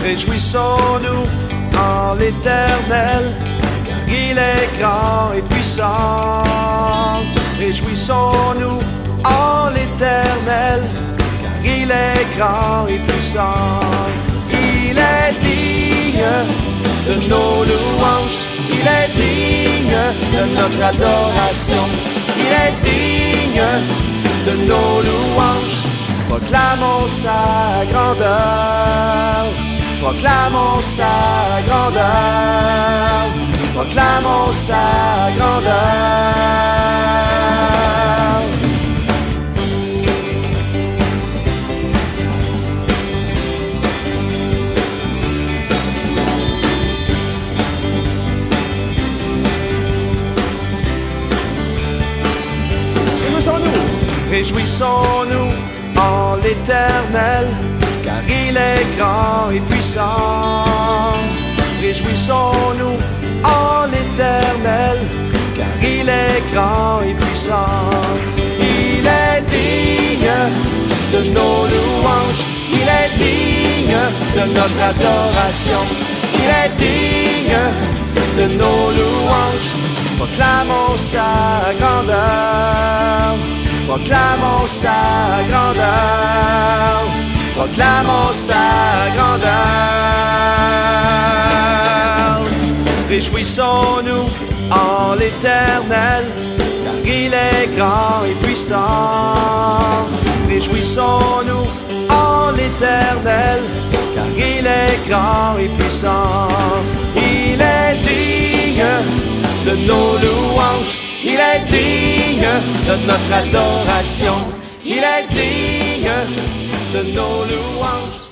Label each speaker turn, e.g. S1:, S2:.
S1: Réjouissons-nous en l'Éternel, car il est grand et puissant. Réjouissons-nous en l'Éternel, car il est grand et puissant. Il est digne de nos louanges, il est digne de notre adoration. Il est digne de nos louanges. Proclamons sa grandeur, proclamons sa grandeur, proclamons sa grandeur. Réjouissons-nous en l'Éternel, car il est grand et puissant. Réjouissons-nous en l'Éternel, car il est grand et puissant. Il est digne de nos louanges, il est digne de notre adoration. Il est digne de nos louanges. Proclamons sa grandeur, proclamons sa grandeur, proclamons sa grandeur. Réjouissons-nous en l'Éternel, car il est grand et puissant. Réjouissons-nous en l'Éternel, car il est grand et puissant. Il est digne de nos louanges, il est digne de notre adoration. Il est digne de nos louanges.